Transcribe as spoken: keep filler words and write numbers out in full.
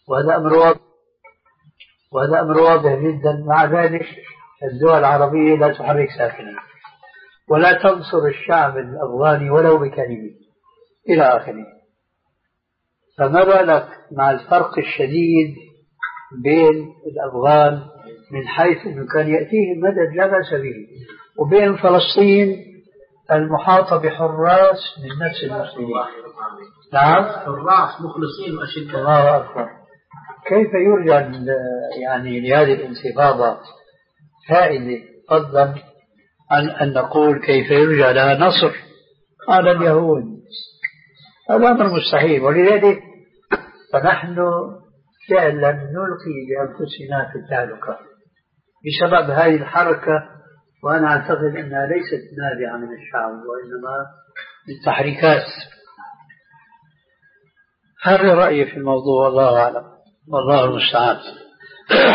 وهذا أمر واضح، وهذا أمر واضح جدا. مع ذلك الدول العربية لا تحرك ساكنا ولا تنصر الشعب الأفغاني ولو بكلمة إلى آخره. فما بالك مع الفرق الشديد بين الأفغان من حيث أنه كان يأتيهم مدد لا بأس به، وبين فلسطين المحاطة بحراس من نفس المسلمين. نعم، حراس مخلصين وأشداء. الله أكبر. كيف يرجى يعني لهذه الانتفاضة فائدة فضلا عن أن نقول كيف يرجى لها نصر على اليهود؟ هذا أمر مستحيل. ولذلك فنحن فعلا نلقي بأنفسنا في التهلكة بسبب هذه الحركة، وأنا أعتقد أنها ليست نابعة من الشعب وإنما من تحريكات. هذا رأيي في الموضوع، والله أعلم، والله المستعان.